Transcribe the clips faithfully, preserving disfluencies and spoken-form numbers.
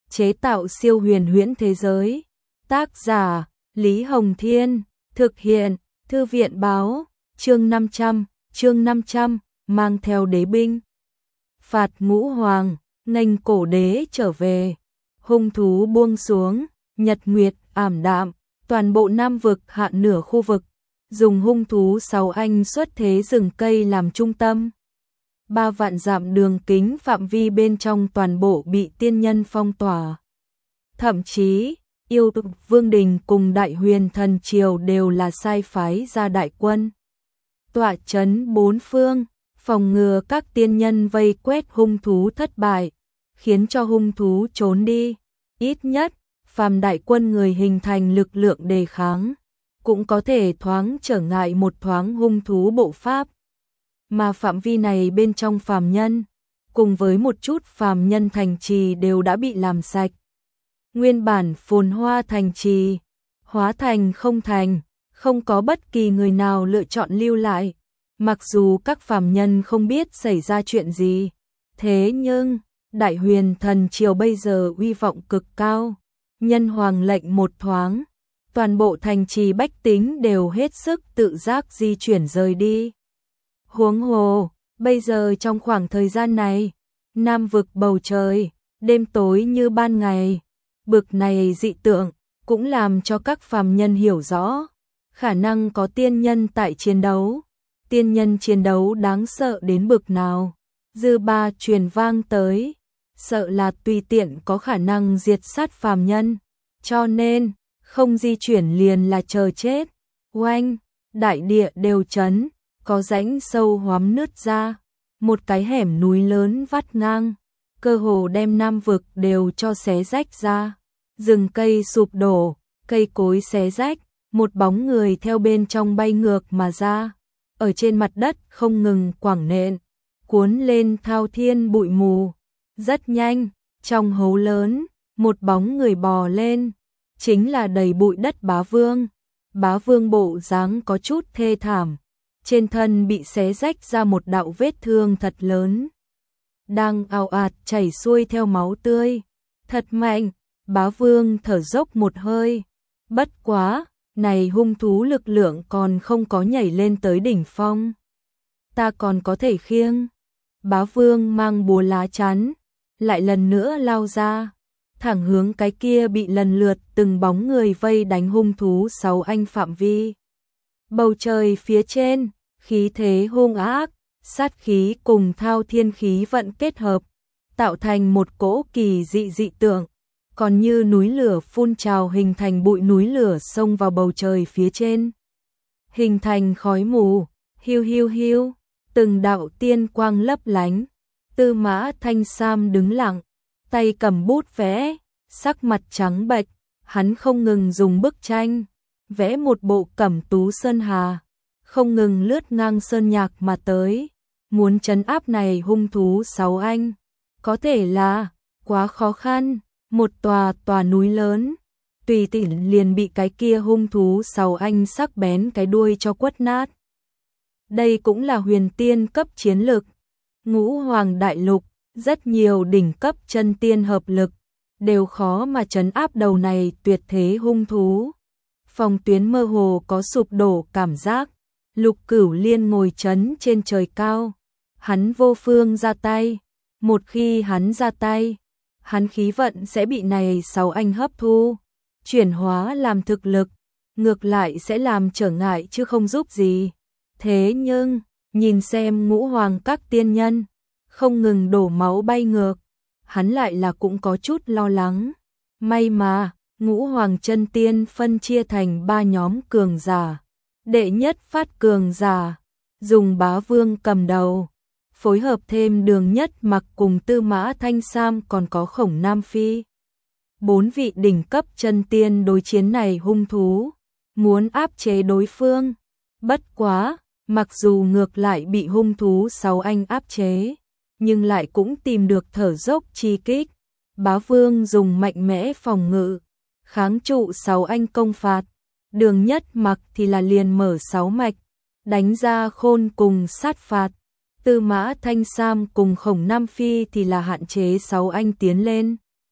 chế tạo siêu huyền huyễn thế giới. Tác giả Lý Hồng Thiên, thực hiện Thư viện Báo, chương năm trăm, chương năm trăm, mang theo đế binh. Phạt Ngũ Hoàng, nghênh cổ đế trở về. Hung thú buông xuống, nhật nguyệt ảm đạm, toàn bộ Nam vực hạ nửa khu vực, dùng hung thú sáu anh xuất thế rừng cây làm trung tâm. Ba vạn dặm đường kính phạm vi bên trong toàn bộ bị tiên nhân phong tỏa. Thậm chí, yêu vương đình cùng đại huyền thần triều đều là sai phái ra đại quân. Tọa chấn bốn phương, phòng ngừa các tiên nhân vây quét hung thú thất bại, khiến cho hung thú trốn đi. Ít nhất, phàm đại quân người hình thành lực lượng đề kháng, cũng có thể thoáng trở ngại một thoáng hung thú bộ pháp. Mà phạm vi này bên trong phàm nhân, cùng với một chút phàm nhân thành trì đều đã bị làm sạch. Nguyên bản phồn hoa thành trì, hóa thành không thành, không có bất kỳ người nào lựa chọn lưu lại. Mặc dù các phàm nhân không biết xảy ra chuyện gì, thế nhưng đại huyền thần triều bây giờ uy vọng cực cao. Nhân hoàng lệnh một thoáng, toàn bộ thành trì bách tính đều hết sức tự giác di chuyển rời đi. Huống hồ, bây giờ trong khoảng thời gian này, Nam vực bầu trời, đêm tối như ban ngày. Bực này dị tượng, cũng làm cho các phàm nhân hiểu rõ, khả năng có tiên nhân tại chiến đấu. Tiên nhân chiến đấu đáng sợ đến bực nào. Dư ba truyền vang tới, sợ là tùy tiện có khả năng diệt sát phàm nhân, cho nên không di chuyển liền là chờ chết. Oanh, đại địa đều chấn, có rãnh sâu hoắm nứt ra, một cái hẻm núi lớn vắt ngang, cơ hồ đem Nam vực đều cho xé rách ra. Rừng cây sụp đổ, cây cối xé rách, một bóng người theo bên trong bay ngược mà ra, ở trên mặt đất không ngừng quẳng nện, cuốn lên thao thiên bụi mù. Rất nhanh, trong hố lớn, một bóng người bò lên, chính là đầy bụi đất Bá Vương. Bá Vương bộ dáng có chút thê thảm, trên thân bị xé rách ra một đạo vết thương thật lớn, đang ào ạt chảy xuôi theo máu tươi. Thật mạnh, Bá Vương thở dốc một hơi, bất quá, này hung thú lực lượng còn không có nhảy lên tới đỉnh phong. Ta còn có thể khiêng. Bá Vương mang búa lá chắn, lại lần nữa lao ra, thẳng hướng cái kia bị lần lượt từng bóng người vây đánh hung thú sáu anh phạm vi. Bầu trời phía trên, khí thế hung ác, sát khí cùng thao thiên khí vận kết hợp, tạo thành một cỗ kỳ dị dị tượng, còn như núi lửa phun trào hình thành bụi núi lửa xông vào bầu trời phía trên. Hình thành khói mù, hiu hiu hiu, từng đạo tiên quang lấp lánh. Tư Mã Thanh Sam đứng lặng, tay cầm bút vẽ, sắc mặt trắng bệch, hắn không ngừng dùng bức tranh, vẽ một bộ Cẩm Tú Sơn Hà, không ngừng lướt ngang sơn nhạc mà tới, muốn trấn áp này hung thú sáu anh, có thể là quá khó khăn, một tòa tòa núi lớn, tùy tiện liền bị cái kia hung thú sáu anh sắc bén cái đuôi cho quất nát. Đây cũng là huyền tiên cấp chiến lực. Ngũ Hoàng Đại Lục, rất nhiều đỉnh cấp chân tiên hợp lực, đều khó mà trấn áp đầu này tuyệt thế hung thú. Phòng tuyến mơ hồ có sụp đổ cảm giác, Lục Cửu Liên ngồi trấn trên trời cao, hắn vô phương ra tay, một khi hắn ra tay, hắn khí vận sẽ bị này sáu anh hấp thu, chuyển hóa làm thực lực, ngược lại sẽ làm trở ngại chứ không giúp gì. Thế nhưng, nhìn xem ngũ hoàng các tiên nhân, không ngừng đổ máu bay ngược, hắn lại là cũng có chút lo lắng. May mà, ngũ hoàng chân tiên phân chia thành ba nhóm cường giả. Đệ nhất phát cường giả, dùng Bá Vương cầm đầu, phối hợp thêm Đường Nhất Mặc cùng Tư Mã Thanh Sam còn có Khổng Nam Phi. Bốn vị đỉnh cấp chân tiên đối chiến này hung thú, muốn áp chế đối phương. Bất quá, mặc dù ngược lại bị hung thú sáu anh áp chế, nhưng lại cũng tìm được thở dốc chi kích. Bá Vương dùng mạnh mẽ phòng ngự, kháng trụ sáu anh công phạt. Đường Nhất Mặc thì là liền mở sáu mạch, đánh ra khôn cùng sát phạt. Tư Mã Thanh Sam cùng Khổng Nam Phi thì là hạn chế sáu anh tiến lên.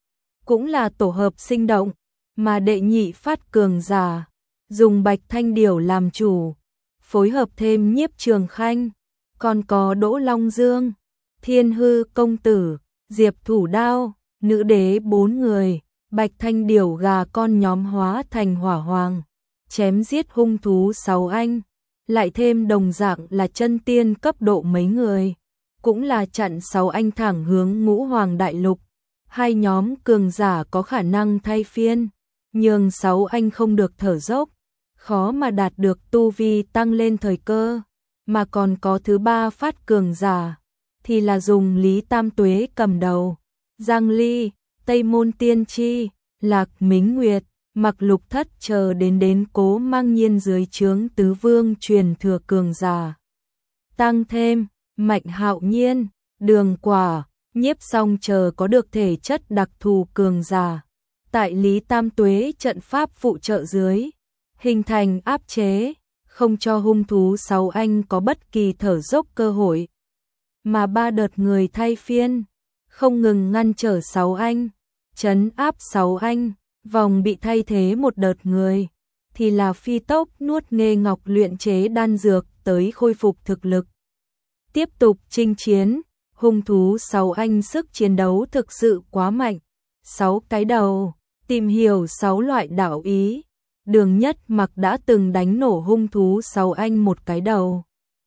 cũng là tổ hợp sinh động, mà đệ nhị phát cường giả, dùng Bạch Thanh Điểu làm chủ, phối hợp thêm Nhiếp Trường Khanh, còn có Đỗ Long Dương, Thiên Hư Công Tử, Diệp Thủ Đao, Nữ Đế bốn người, Bạch Thanh Điểu gà con nhóm hóa thành hỏa hoàng, chém giết hung thú sáu anh, lại thêm đồng dạng là chân tiên cấp độ mấy người, cũng là chặn sáu anh thẳng hướng Ngũ Hoàng Đại Lục. Hai nhóm cường giả có khả năng thay phiên, nhường sáu anh không được thở dốc, khó mà đạt được tu vi tăng lên thời cơ, mà còn có thứ ba phát cường giả, thì là dùng Lý Tam Tuế cầm đầu, Giang Ly, Tây Môn Tiên Tri, Lạc Mính Nguyệt, Mặc Lục Thất chờ đến đến Cố Mang Nhiên dưới trướng tứ vương truyền thừa cường giả. Tăng thêm, Mạnh Hạo Nhiên, Đường Quả, Nhiếp Song chờ có được thể chất đặc thù cường giả. Tại Lý Tam Tuế trận pháp phụ trợ dưới, hình thành áp chế, không cho hung thú sáu anh có bất kỳ thở dốc cơ hội. Mà ba đợt người thay phiên, không ngừng ngăn trở sáu anh, trấn áp sáu anh, vòng bị thay thế một đợt người, thì là phi tốc nuốt Nghê Ngọc luyện chế đan dược tới khôi phục thực lực. Tiếp tục chinh chiến, hung thú sáu anh sức chiến đấu thực sự quá mạnh. Sáu cái đầu, tìm hiểu sáu loại đạo ý. Đường Nhất Mặc đã từng đánh nổ hung thú sáu anh một cái đầu.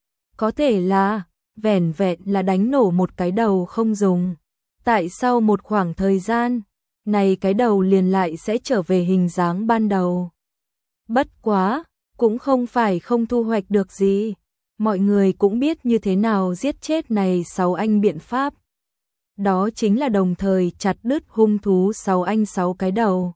Có thể là, vẻn vẹn là đánh nổ một cái đầu không dùng. Tại sau một khoảng thời gian, này cái đầu liền lại sẽ trở về hình dáng ban đầu. Bất quá, cũng không phải không thu hoạch được gì. Mọi người cũng biết như thế nào giết chết này sáu anh biện pháp. Đó chính là đồng thời chặt đứt hung thú sáu anh sáu cái đầu.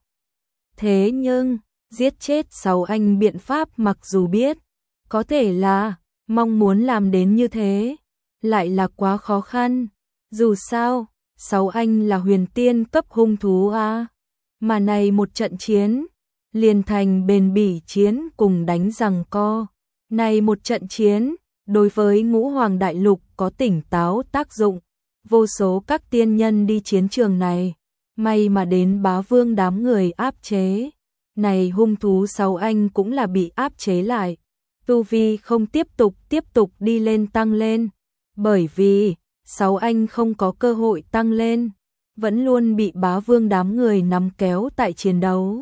Thế nhưng, giết chết sáu anh biện pháp mặc dù biết, có thể là, mong muốn làm đến như thế, lại là quá khó khăn. Dù sao, sáu anh là huyền tiên cấp hung thú a, mà này một trận chiến, liền thành bền bỉ chiến cùng đánh giằng co. Này một trận chiến, đối với Ngũ Hoàng Đại Lục có tỉnh táo tác dụng, vô số các tiên nhân đi chiến trường này, may mà đến Bá Vương đám người áp chế. Này hung thú sáu anh cũng là bị áp chế lại, tu vi không tiếp tục tiếp tục đi lên tăng lên, bởi vì sáu anh không có cơ hội tăng lên, vẫn luôn bị Bá Vương đám người nắm kéo tại chiến đấu.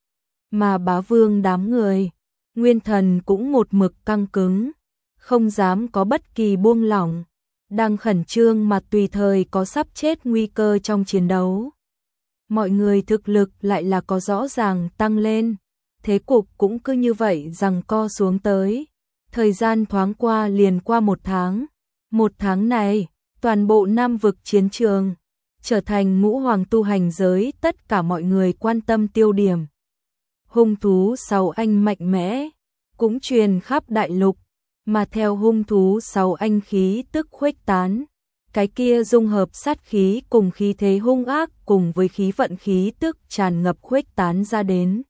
Mà Bá Vương đám người, nguyên thần cũng một mực căng cứng, không dám có bất kỳ buông lỏng, đang khẩn trương mà tùy thời có sắp chết nguy cơ trong chiến đấu. Mọi người thực lực lại là có rõ ràng tăng lên, thế cục cũng cứ như vậy giằng co xuống tới. Thời gian thoáng qua liền qua một tháng, một tháng này, toàn bộ Nam vực chiến trường, trở thành Ngũ Hoàng tu hành giới tất cả mọi người quan tâm tiêu điểm. Hung thú sáu anh mạnh mẽ, cũng truyền khắp đại lục, mà theo hung thú sáu anh khí tức khuếch tán, cái kia dung hợp sát khí cùng khí thế hung ác cùng với khí vận khí tức tràn ngập khuếch tán ra đến.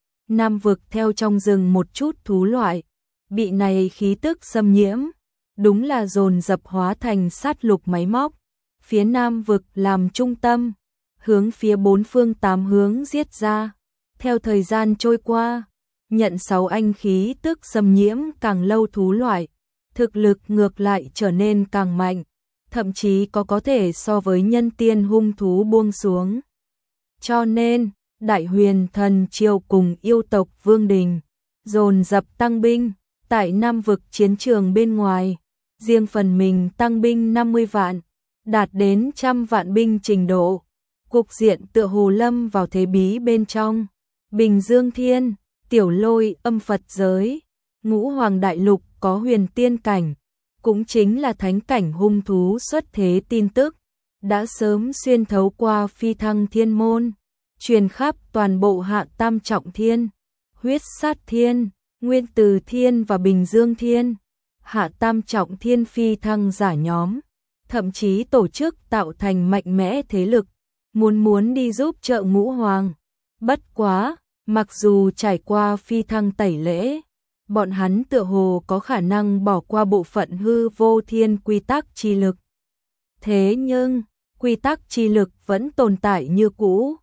Nam vực theo trong rừng một chút thú loại, bị này khí tức xâm nhiễm, đúng là dồn dập hóa thành sát lục máy móc, phía Nam vực làm trung tâm, hướng phía bốn phương tám hướng giết ra. Theo thời gian trôi qua, nhận sáu anh khí tức xâm nhiễm càng lâu thú loại, thực lực ngược lại trở nên càng mạnh, thậm chí có có thể so với nhân tiên hung thú buông xuống. Cho nên, Đại Huyền Thần Triều cùng yêu tộc Vương Đình dồn dập tăng binh, tại Nam vực chiến trường bên ngoài, riêng phần mình tăng binh năm mươi vạn, đạt đến trăm vạn binh trình độ. Cục diện tựa hồ lâm vào thế bí bên trong. Bình Dương Thiên, Tiểu Lôi âm Phật giới, Ngũ Hoàng Đại Lục có huyền tiên cảnh, cũng chính là thánh cảnh hung thú xuất thế tin tức, đã sớm xuyên thấu qua phi thăng thiên môn, truyền khắp toàn bộ Hạ Tam Trọng Thiên, Huyết Sát Thiên, Nguyên Từ Thiên và Bình Dương Thiên. Hạ Tam Trọng Thiên phi thăng giả nhóm, thậm chí tổ chức tạo thành mạnh mẽ thế lực, muốn muốn đi giúp trợ Ngũ Hoàng. Bất quá, mặc dù trải qua phi thăng tẩy lễ, bọn hắn tựa hồ có khả năng bỏ qua bộ phận hư vô thiên quy tắc chi lực. Thế nhưng, quy tắc chi lực vẫn tồn tại như cũ,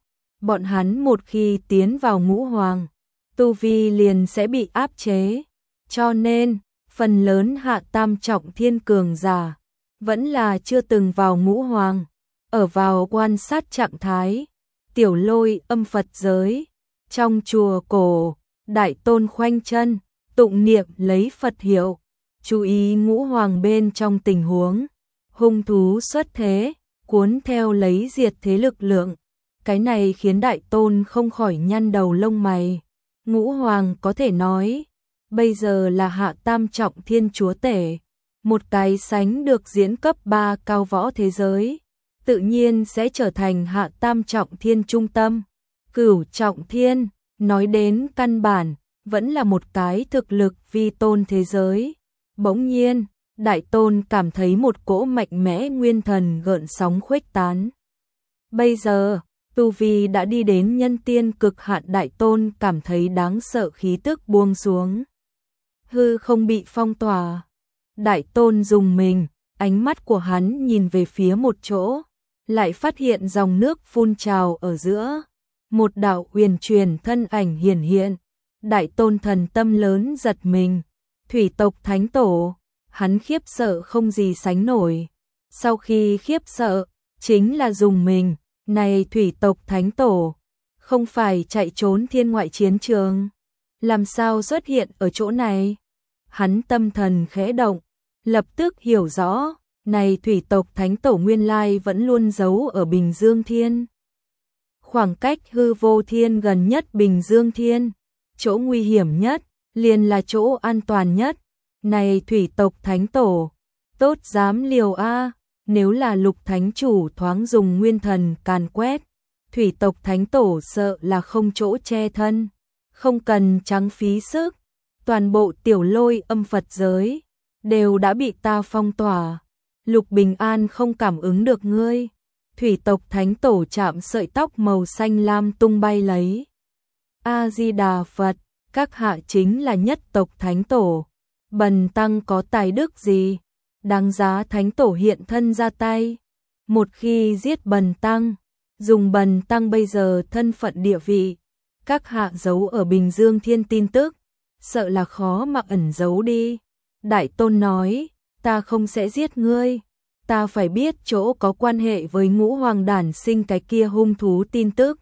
bọn hắn một khi tiến vào ngũ hoàng, tu vi liền sẽ bị áp chế, cho nên, phần lớn hạ tam trọng thiên cường giả, vẫn là chưa từng vào ngũ hoàng, ở vào quan sát trạng thái, Tiểu Lôi âm Phật giới, trong chùa cổ, Đại Tôn khoanh chân, tụng niệm lấy Phật hiệu, chú ý ngũ hoàng bên trong tình huống, hung thú xuất thế, cuốn theo lấy diệt thế lực lượng. Cái này khiến Đại Tôn không khỏi nhăn đầu lông mày. Ngũ hoàng có thể nói, bây giờ là hạ tam trọng thiên chúa tể, một cái sánh được diễn cấp ba cao võ thế giới, tự nhiên sẽ trở thành hạ tam trọng thiên trung tâm. Cửu trọng thiên, nói đến căn bản, vẫn là một cái thực lực vi tôn thế giới. Bỗng nhiên, Đại Tôn cảm thấy một cỗ mạnh mẽ nguyên thần gợn sóng khuếch tán. Bây giờ, tu vi đã đi đến nhân tiên cực hạn, Đại Tôn cảm thấy đáng sợ khí tức buông xuống. Hư không bị phong tỏa. Đại Tôn dùng mình, ánh mắt của hắn nhìn về phía một chỗ, lại phát hiện dòng nước phun trào ở giữa. Một đạo huyền truyền thân ảnh hiển hiện. Đại Tôn thần tâm lớn giật mình. Thủy tộc thánh tổ, hắn khiếp sợ không gì sánh nổi. Sau khi khiếp sợ, chính là dùng mình. Này thủy tộc thánh tổ, không phải chạy trốn thiên ngoại chiến trường, làm sao xuất hiện ở chỗ này? Hắn tâm thần khẽ động, lập tức hiểu rõ, này thủy tộc thánh tổ nguyên lai vẫn luôn giấu ở Bình Dương Thiên. Khoảng cách hư vô thiên gần nhất Bình Dương Thiên, chỗ nguy hiểm nhất, liền là chỗ an toàn nhất. Này thủy tộc thánh tổ, tốt dám liều a. Nếu là Lục Thánh Chủ thoáng dùng nguyên thần càn quét, thủy tộc thánh tổ sợ là không chỗ che thân, không cần trắng phí sức, toàn bộ Tiểu Lôi âm Phật giới đều đã bị ta phong tỏa. Lục Bình An không cảm ứng được ngươi. Thủy tộc thánh tổ chạm sợi tóc màu xanh lam tung bay lấy. A Di Đà Phật, các hạ chính là nhất tộc thánh tổ, bần tăng có tài đức gì đáng giá thánh tổ hiện thân ra tay? Một khi giết bần tăng, dùng bần tăng bây giờ thân phận địa vị, các hạ giấu ở Bình Dương Thiên tin tức, sợ là khó mà ẩn giấu đi. Đại Tôn nói, ta không sẽ giết ngươi, ta phải biết chỗ có quan hệ với ngũ hoàng đản sinh cái kia hung thú tin tức.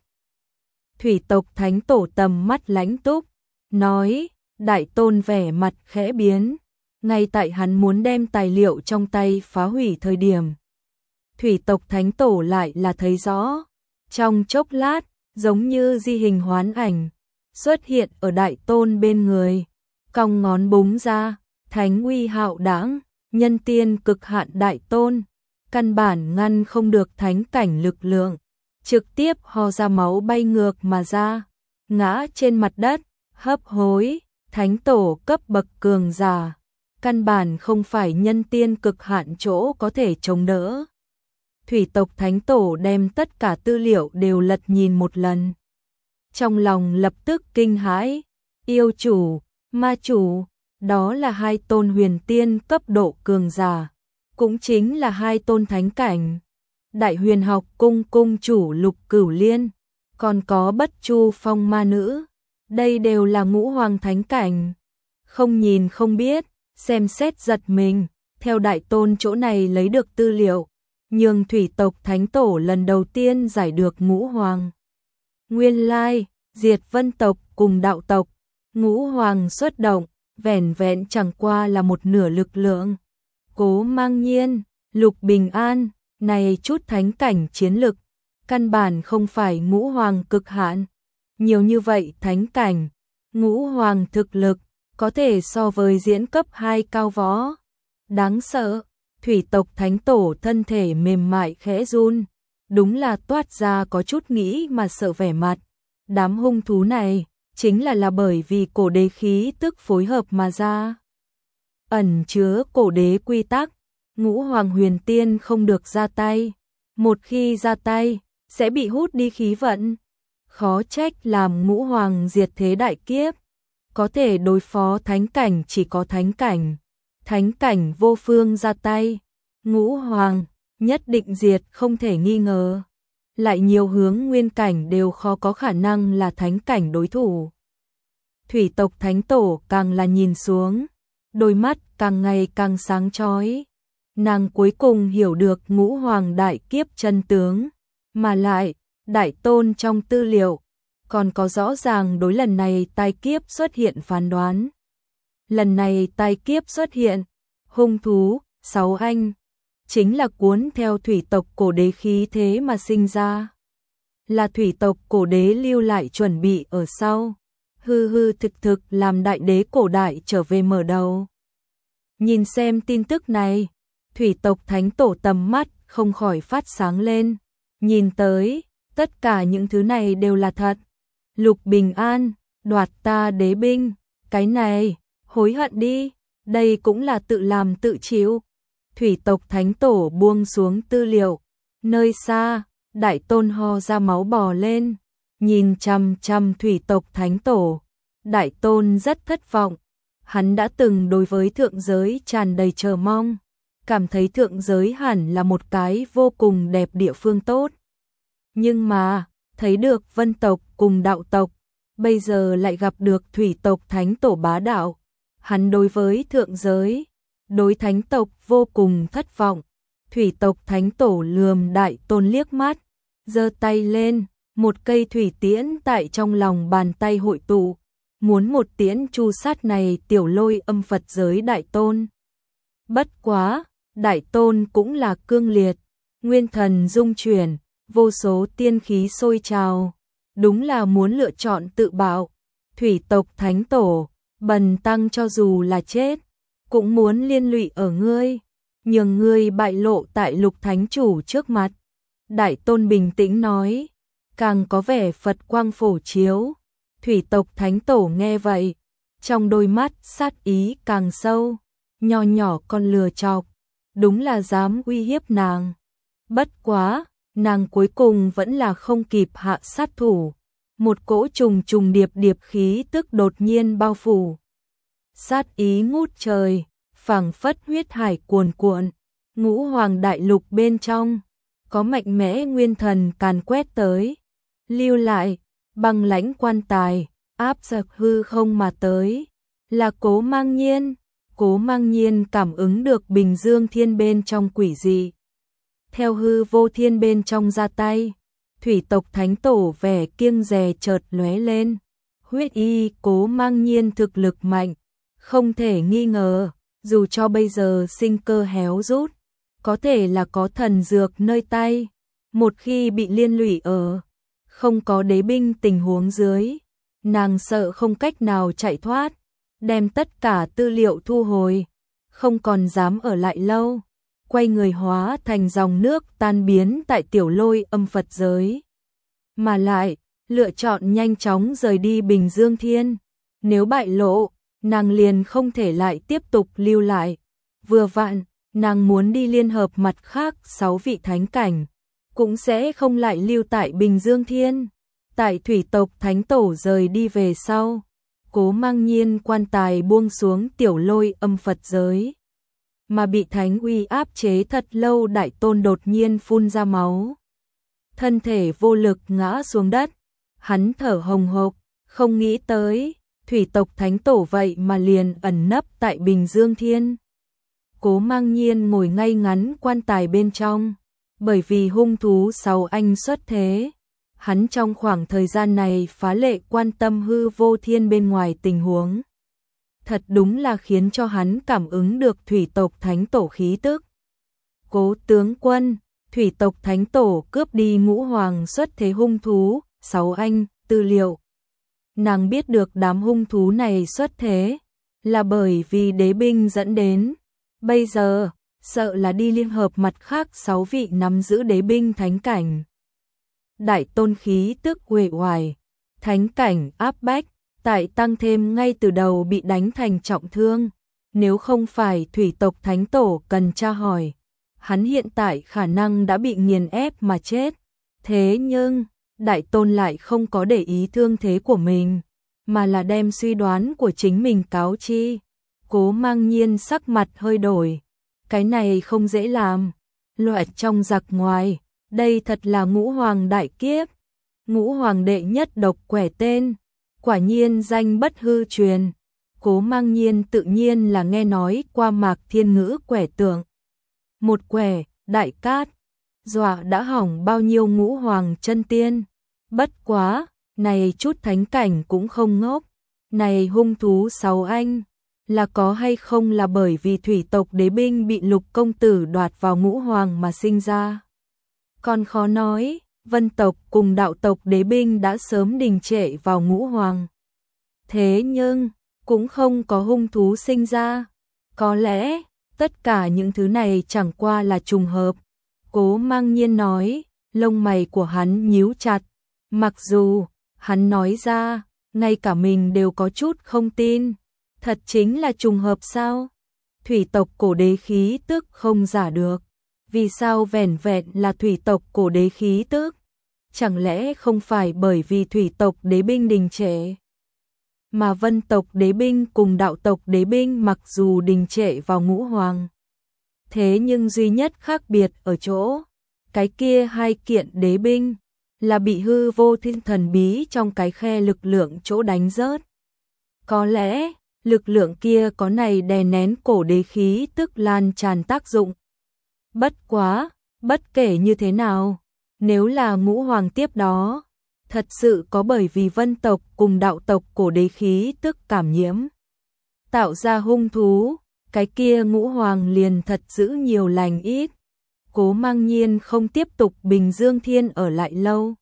Thủy tộc thánh tổ tầm mắt lãnh túc, nói. Đại Tôn vẻ mặt khẽ biến, ngay tại hắn muốn đem tài liệu trong tay phá hủy thời điểm. Thủy tộc thánh tổ lại là thấy rõ, trong chốc lát, giống như di hình hoán ảnh, xuất hiện ở Đại Tôn bên người, cong ngón búng ra, thánh uy hạo đãng, nhân tiên cực hạn Đại Tôn, căn bản ngăn không được thánh cảnh lực lượng, trực tiếp ho ra máu bay ngược mà ra, ngã trên mặt đất, hấp hối. Thánh tổ cấp bậc cường giả, căn bản không phải nhân tiên cực hạn chỗ có thể chống đỡ. Thủy tộc thánh tổ đem tất cả tư liệu đều lật nhìn một lần. Trong lòng lập tức kinh hãi, yêu chủ, ma chủ, đó là hai tôn huyền tiên cấp độ cường giả, cũng chính là hai tôn thánh cảnh. Đại huyền học cung cung chủ Lục Cửu Liên, còn có Bất Chu Phong ma nữ. Đây đều là ngũ hoàng thánh cảnh. Không nhìn không biết, xem xét giật mình, theo Đại Tôn chỗ này lấy được tư liệu, nhưng thủy tộc thánh tổ lần đầu tiên giải được ngũ hoàng. Nguyên lai, diệt vân tộc cùng đạo tộc, ngũ hoàng xuất động, vẻn vẹn chẳng qua là một nửa lực lượng. Cố Mang Nhiên, Lục Bình An, này chút thánh cảnh chiến lực, căn bản không phải ngũ hoàng cực hạn. Nhiều như vậy thánh cảnh, ngũ hoàng thực lực, có thể so với diễn cấp hai cao võ. Đáng sợ, thủy tộc thánh tổ thân thể mềm mại khẽ run, đúng là toát ra có chút nghĩ mà sợ vẻ mặt. Đám hung thú này, chính là là bởi vì cổ đế khí tức phối hợp mà ra. Ẩn chứa cổ đế quy tắc, ngũ hoàng huyền tiên không được ra tay. Một khi ra tay, sẽ bị hút đi khí vận. Khó trách làm ngũ hoàng diệt thế đại kiếp. Có thể đối phó thánh cảnh chỉ có thánh cảnh. Thánh cảnh vô phương ra tay. Ngũ hoàng, nhất định diệt không thể nghi ngờ. lại nhiều hướng nguyên cảnh đều khó có khả năng là thánh cảnh đối thủ. Thủy tộc thánh tổ càng là nhìn xuống, đôi mắt càng ngày càng sáng chói. Nàng cuối cùng hiểu được ngũ hoàng đại kiếp chân tướng, mà lại, đại tôn trong tư liệu, còn có rõ ràng đối lần này tai kiếp xuất hiện phán đoán. Lần này tai kiếp xuất hiện, hung thú, sáu anh, chính là cuốn theo thủy tộc cổ đế khí thế mà sinh ra. Là thủy tộc cổ đế lưu lại chuẩn bị ở sau, hư hư thực thực làm đại đế cổ đại trở về mở đầu. Nhìn xem tin tức này, thủy tộc thánh tổ tầm mắt không khỏi phát sáng lên, nhìn tới, tất cả những thứ này đều là thật. Lục Bình An, đoạt ta đế binh, cái này, hối hận đi, đây cũng là tự làm tự chịu. Thủy tộc thánh tổ buông xuống tư liệu, nơi xa, đại tôn ho ra máu bò lên, nhìn chằm chằm thủy tộc thánh tổ. Đại tôn rất thất vọng, hắn đã từng đối với thượng giới tràn đầy chờ mong, cảm thấy thượng giới hẳn là một cái vô cùng đẹp địa phương tốt. Nhưng mà, thấy được vân tộc cùng đạo tộc, bây giờ lại gặp được thủy tộc thánh tổ bá đạo. Hắn đối với thượng giới, đối thánh tộc vô cùng thất vọng. Thủy tộc thánh tổ lườm đại tôn liếc mắt, giơ tay lên, một cây thủy tiễn tại trong lòng bàn tay hội tụ, muốn một tiễn chu sát này tiểu lôi âm Phật giới đại tôn. Bất quá, đại tôn cũng là cương liệt, nguyên thần dung chuyển, vô số tiên khí sôi trào, đúng là muốn lựa chọn tự bạo. Thủy tộc thánh tổ, bần tăng cho dù là chết, cũng muốn liên lụy ở ngươi, nhường ngươi bại lộ tại lục thánh chủ trước mặt. Đại tôn bình tĩnh nói, càng có vẻ Phật quang phổ chiếu. Thủy tộc thánh tổ nghe vậy, trong đôi mắt sát ý càng sâu, nho nhỏ con lừa chọc, đúng là dám uy hiếp nàng. Bất quá, nàng cuối cùng vẫn là không kịp hạ sát thủ, một cỗ trùng trùng điệp điệp khí tức đột nhiên bao phủ. Sát ý ngút trời, phảng phất huyết hải cuồn cuộn, ngũ hoàng đại lục bên trong, có mạnh mẽ nguyên thần càn quét tới, lưu lại, băng lãnh quan tài, áp giặc hư không mà tới, là Cố Mang Nhiên. Cố Mang Nhiên cảm ứng được Bình Dương Thiên bên trong quỷ dị. Theo hư vô thiên bên trong ra tay, thủy tộc thánh tổ vẻ kiêng dè chợt lóe lên. Huyết y Cố Mang Nhiên thực lực mạnh, không thể nghi ngờ, dù cho bây giờ sinh cơ héo rút, có thể là có thần dược nơi tay, một khi bị liên lụy ở không có đế binh tình huống dưới, nàng sợ không cách nào chạy thoát, đem tất cả tư liệu thu hồi, không còn dám ở lại lâu, quay người hóa thành dòng nước tan biến tại tiểu lôi âm Phật giới. Mà lại, lựa chọn nhanh chóng rời đi Bình Dương Thiên, nếu bại lộ, nàng liền không thể lại tiếp tục lưu lại. Vừa vặn, nàng muốn đi liên hợp mặt khác sáu vị thánh cảnh, cũng sẽ không lại lưu tại Bình Dương Thiên. Tại thủy tộc thánh tổ rời đi về sau, Cố Mang Nhiên quan tài buông xuống tiểu lôi âm Phật giới, mà bị thánh uy áp chế thật lâu đại tôn đột nhiên phun ra máu, thân thể vô lực ngã xuống đất, hắn thở hồng hộc, không nghĩ tới thủy tộc thánh tổ vậy mà liền ẩn nấp tại Bình Dương Thiên. Cố Mang Nhiên ngồi ngay ngắn quan tài bên trong, bởi vì hung thú sáu anh xuất thế, hắn trong khoảng thời gian này phá lệ quan tâm hư vô thiên bên ngoài tình huống. Thật đúng là khiến cho hắn cảm ứng được thủy tộc thánh tổ khí tức. Cố tướng quân, thủy tộc thánh tổ cướp đi ngũ hoàng xuất thế hung thú, sáu anh, tư liệu. Nàng biết được đám hung thú này xuất thế, là bởi vì đế binh dẫn đến. Bây giờ, sợ là đi liên hợp mặt khác sáu vị nắm giữ đế binh thánh cảnh. Đại tôn khí tức uể oải, thánh cảnh áp bách, tại tăng thêm ngay từ đầu bị đánh thành trọng thương, nếu không phải thủy tộc thánh tổ cần tra hỏi, hắn hiện tại khả năng đã bị nghiền ép mà chết. Thế nhưng, đại tôn lại không có để ý thương thế của mình, mà là đem suy đoán của chính mình cáo chi. Cố Mang Nhiên sắc mặt hơi đổi, cái này không dễ làm, loại trong giặc ngoài, Đây thật là ngũ hoàng đại kiếp, ngũ hoàng đệ nhất độc quẻ tên, quả nhiên danh bất hư truyền. Cố Mang Nhiên tự nhiên là nghe nói qua Mạc Thiên Ngữ quẻ tượng. Một quẻ, đại cát, dọa đã hỏng bao nhiêu ngũ hoàng chân tiên. Bất quá, này chút thánh cảnh cũng không ngốc. Này hung thú sáu anh, là có hay không là bởi vì thủy tộc đế binh bị Lục công tử đoạt vào ngũ hoàng mà sinh ra. Còn khó nói, vân tộc cùng đạo tộc đế binh đã sớm đình trệ vào ngũ hoàng. Thế nhưng, cũng không có hung thú sinh ra. Có lẽ, tất cả những thứ này chẳng qua là trùng hợp. Cố Mang Nhiên nói, lông mày của hắn nhíu chặt. Mặc dù, hắn nói ra, ngay cả mình đều có chút không tin. Thật chính là trùng hợp sao? Thủy tộc cổ đế khí tức không giả được. Vì sao vẻn vẹn là thủy tộc cổ đế khí tức? Chẳng lẽ không phải bởi vì thủy tộc đế binh đình trệ? Mà vân tộc đế binh cùng đạo tộc đế binh mặc dù đình trệ vào ngũ hoàng. Thế nhưng duy nhất khác biệt ở chỗ, cái kia hai kiện đế binh là bị hư vô thiên thần bí trong cái khe lực lượng chỗ đánh rớt. Có lẽ, lực lượng kia có này đè nén cổ đế khí tức lan tràn tác dụng. Bất quá, bất kể như thế nào, nếu là ngũ hoàng tiếp đó, thật sự có bởi vì vân tộc cùng đạo tộc cổ đế khí tức cảm nhiễm, tạo ra hung thú, cái kia ngũ hoàng liền thật giữ nhiều lành ít. Cố Mang Nhiên không tiếp tục Bình Dương Thiên ở lại lâu.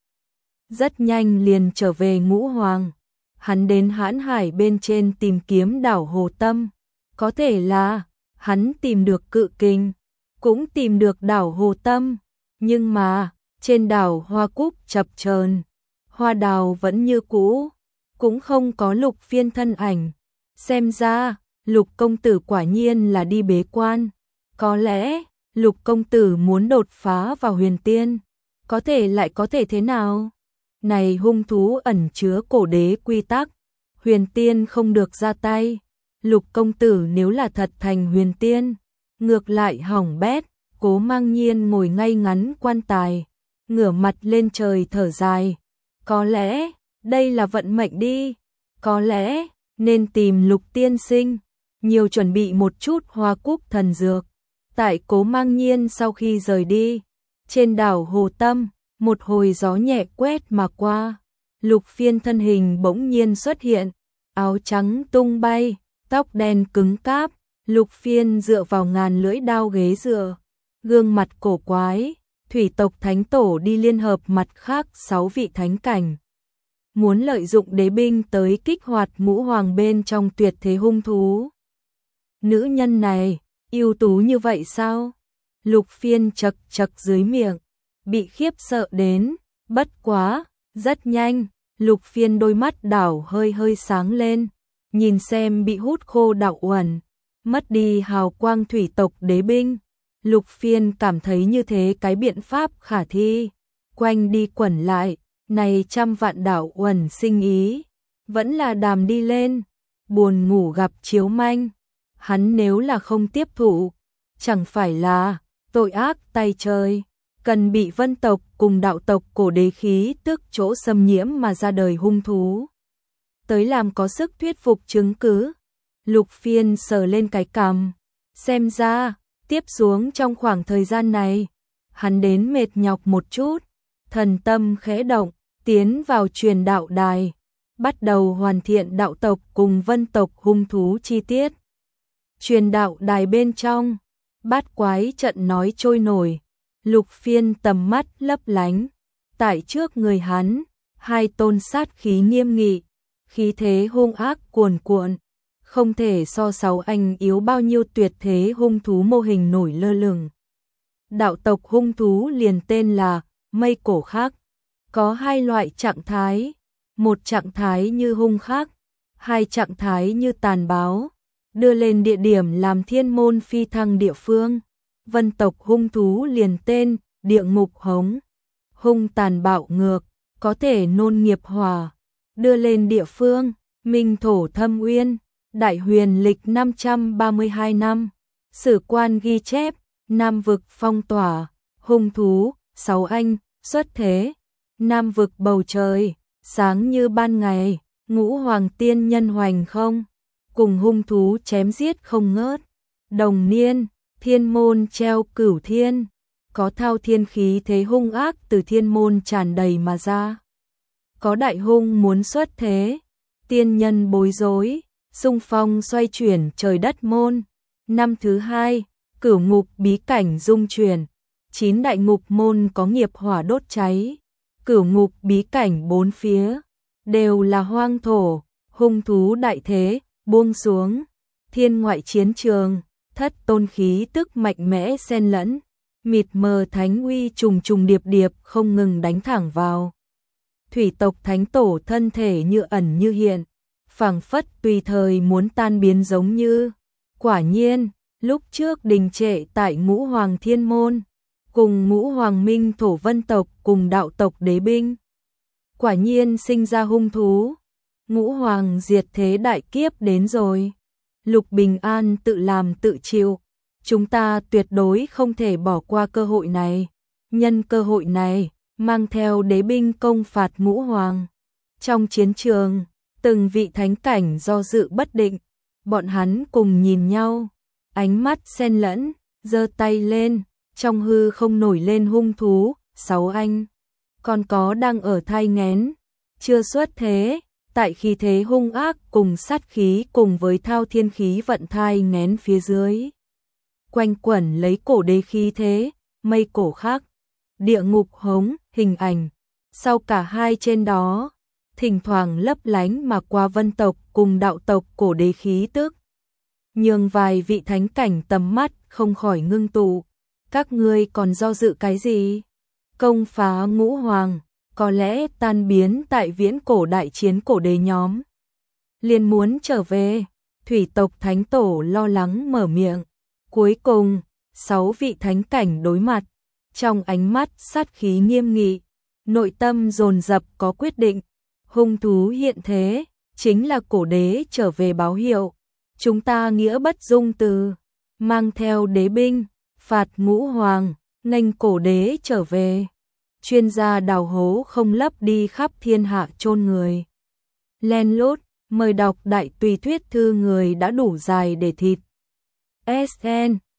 Rất nhanh liền trở về ngũ hoàng. Hắn đến Hãn Hải bên trên tìm kiếm đảo Hồ Tâm. Có thể là, hắn tìm được Cự Kình, cũng tìm được đảo Hồ Tâm. Nhưng mà, trên đảo hoa cúc chập chờn, hoa đào vẫn như cũ, cũng không có Lục Phiên thân ảnh. Xem ra, Lục công tử quả nhiên là đi bế quan. Có lẽ, Lục công tử muốn đột phá vào huyền tiên. Có thể lại có thể thế nào? Này hung thú ẩn chứa cổ đế quy tắc, huyền tiên không được ra tay. Lục công tử nếu là thật thành huyền tiên, ngược lại hỏng bét. Cố Mang Nhiên ngồi ngay ngắn quan tài, ngửa mặt lên trời thở dài. Có lẽ, đây là vận mệnh đi. Có lẽ, nên tìm Lục tiên sinh, nhiều chuẩn bị một chút hoa cúc thần dược. Tại Cố Mang Nhiên sau khi rời đi, trên đảo Hồ Tâm, một hồi gió nhẹ quét mà qua. Lục Phiên thân hình bỗng nhiên xuất hiện, áo trắng tung bay, tóc đen cứng cáp. Lục Phiên dựa vào ngàn lưỡi đao ghế dựa, gương mặt cổ quái. Thủy tộc thánh tổ đi liên hợp mặt khác sáu vị thánh cảnh, muốn lợi dụng đế binh tới kích hoạt ngũ hoàng bên trong tuyệt thế hung thú. Nữ nhân này, ưu tú như vậy sao? Lục Phiên chật chật dưới miệng, bị khiếp sợ đến. Bất quá, rất nhanh, Lục Phiên đôi mắt đảo hơi hơi sáng lên, nhìn xem bị hút khô đạo uẩn, mất đi hào quang thủy tộc đế binh. Lục Phiên cảm thấy như thế cái biện pháp khả thi, quanh đi quẩn lại, này trăm vạn đạo uẩn sinh ý, vẫn là đàm đi lên, buồn ngủ gặp chiếu manh. Hắn nếu là không tiếp thụ, chẳng phải là tội ác tay trời, cần bị vân tộc cùng đạo tộc cổ đế khí tức chỗ xâm nhiễm mà ra đời hung thú. Tới làm có sức thuyết phục chứng cứ. Lục Phiên sờ lên cái cằm, xem ra, tiếp xuống trong khoảng thời gian này, hắn đến mệt nhọc một chút, thần tâm khẽ động, tiến vào truyền đạo đài, bắt đầu hoàn thiện đạo tộc cùng vân tộc hung thú chi tiết. Truyền đạo đài bên trong, bát quái trận nói trôi nổi, Lục Phiên tầm mắt lấp lánh, tại trước người hắn, hai tôn sát khí nghiêm nghị, khí thế hung ác cuồn cuộn, không thể so sáu anh yếu bao nhiêu tuyệt thế hung thú mô hình nổi lơ lửng. Đạo tộc hung thú liền tên là Mây Cổ Khắc, có hai loại trạng thái, một trạng thái như hung khắc, hai trạng thái như tàn báo, đưa lên địa điểm làm thiên môn phi thăng địa phương. Vân tộc hung thú liền tên Địa Ngục Hống, hung tàn bạo ngược, có thể nôn nghiệp hỏa, đưa lên địa phương Minh Thổ Thâm Uyên. Đại huyền lịch năm trăm ba mươi hai năm, sử quan ghi chép, Nam vực phong tỏa, hung thú, sáu anh, xuất thế. Nam vực bầu trời, sáng như ban ngày, ngũ hoàng tiên nhân hoành không, cùng hung thú chém giết không ngớt. Đồng niên, thiên môn treo cửu thiên, có thao thiên khí thế hung ác từ thiên môn tràn đầy mà ra. Có đại hung muốn xuất thế, tiên nhân bối rối, xung phong xoay chuyển trời đất môn. Năm thứ hai, cửu ngục bí cảnh dung chuyển, chín đại ngục môn có nghiệp hỏa đốt cháy. Cửu ngục bí cảnh bốn phía đều là hoang thổ, hung thú đại thế buông xuống. Thiên ngoại chiến trường, thất tôn khí tức mạnh mẽ xen lẫn, mịt mờ thánh uy trùng trùng điệp điệp không ngừng đánh thẳng vào. Thủy tộc thánh tổ thân thể như ẩn như hiện, phảng phất tùy thời muốn tan biến giống như. Quả nhiên, lúc trước đình trệ tại ngũ hoàng thiên môn, cùng ngũ hoàng minh thổ vân tộc cùng đạo tộc đế binh. Quả nhiên sinh ra hung thú, ngũ hoàng diệt thế đại kiếp đến rồi. Lục Bình An tự làm tự chịu, chúng ta tuyệt đối không thể bỏ qua cơ hội này. Nhân cơ hội này, mang theo đế binh công phạt ngũ hoàng. Trong chiến trường, từng vị thánh cảnh do dự bất định, bọn hắn cùng nhìn nhau, ánh mắt xen lẫn, giơ tay lên, trong hư không nổi lên hung thú. Sáu anh, còn có đang ở thai nghén, chưa xuất thế, tại khí thế hung ác cùng sát khí cùng với thao thiên khí vận thai nghén phía dưới. Quanh quẩn lấy cổ đế khí thế, mây cổ khác, địa ngục hống, hình ảnh, sau cả hai trên đó, thỉnh thoảng lấp lánh mà qua vân tộc cùng đạo tộc cổ đế khí tức. Nhường vài vị thánh cảnh tầm mắt không khỏi ngưng tụ, các ngươi còn do dự cái gì? Công phá ngũ hoàng, có lẽ tan biến tại viễn cổ đại chiến cổ đế nhóm. Liền muốn trở về, thủy tộc thánh tổ lo lắng mở miệng. Cuối cùng, sáu vị thánh cảnh đối mặt, trong ánh mắt sát khí nghiêm nghị, nội tâm dồn dập có quyết định. Hung thú hiện thế, chính là cổ đế trở về báo hiệu. Chúng ta nghĩa bất dung từ, mang theo đế binh, phạt ngũ hoàng, nghênh cổ đế trở về. Chuyên gia đào hố không lấp đi khắp thiên hạ chôn người. Len lút, mời đọc đại tùy thuyết thư người đã đủ dài để thịt. ét en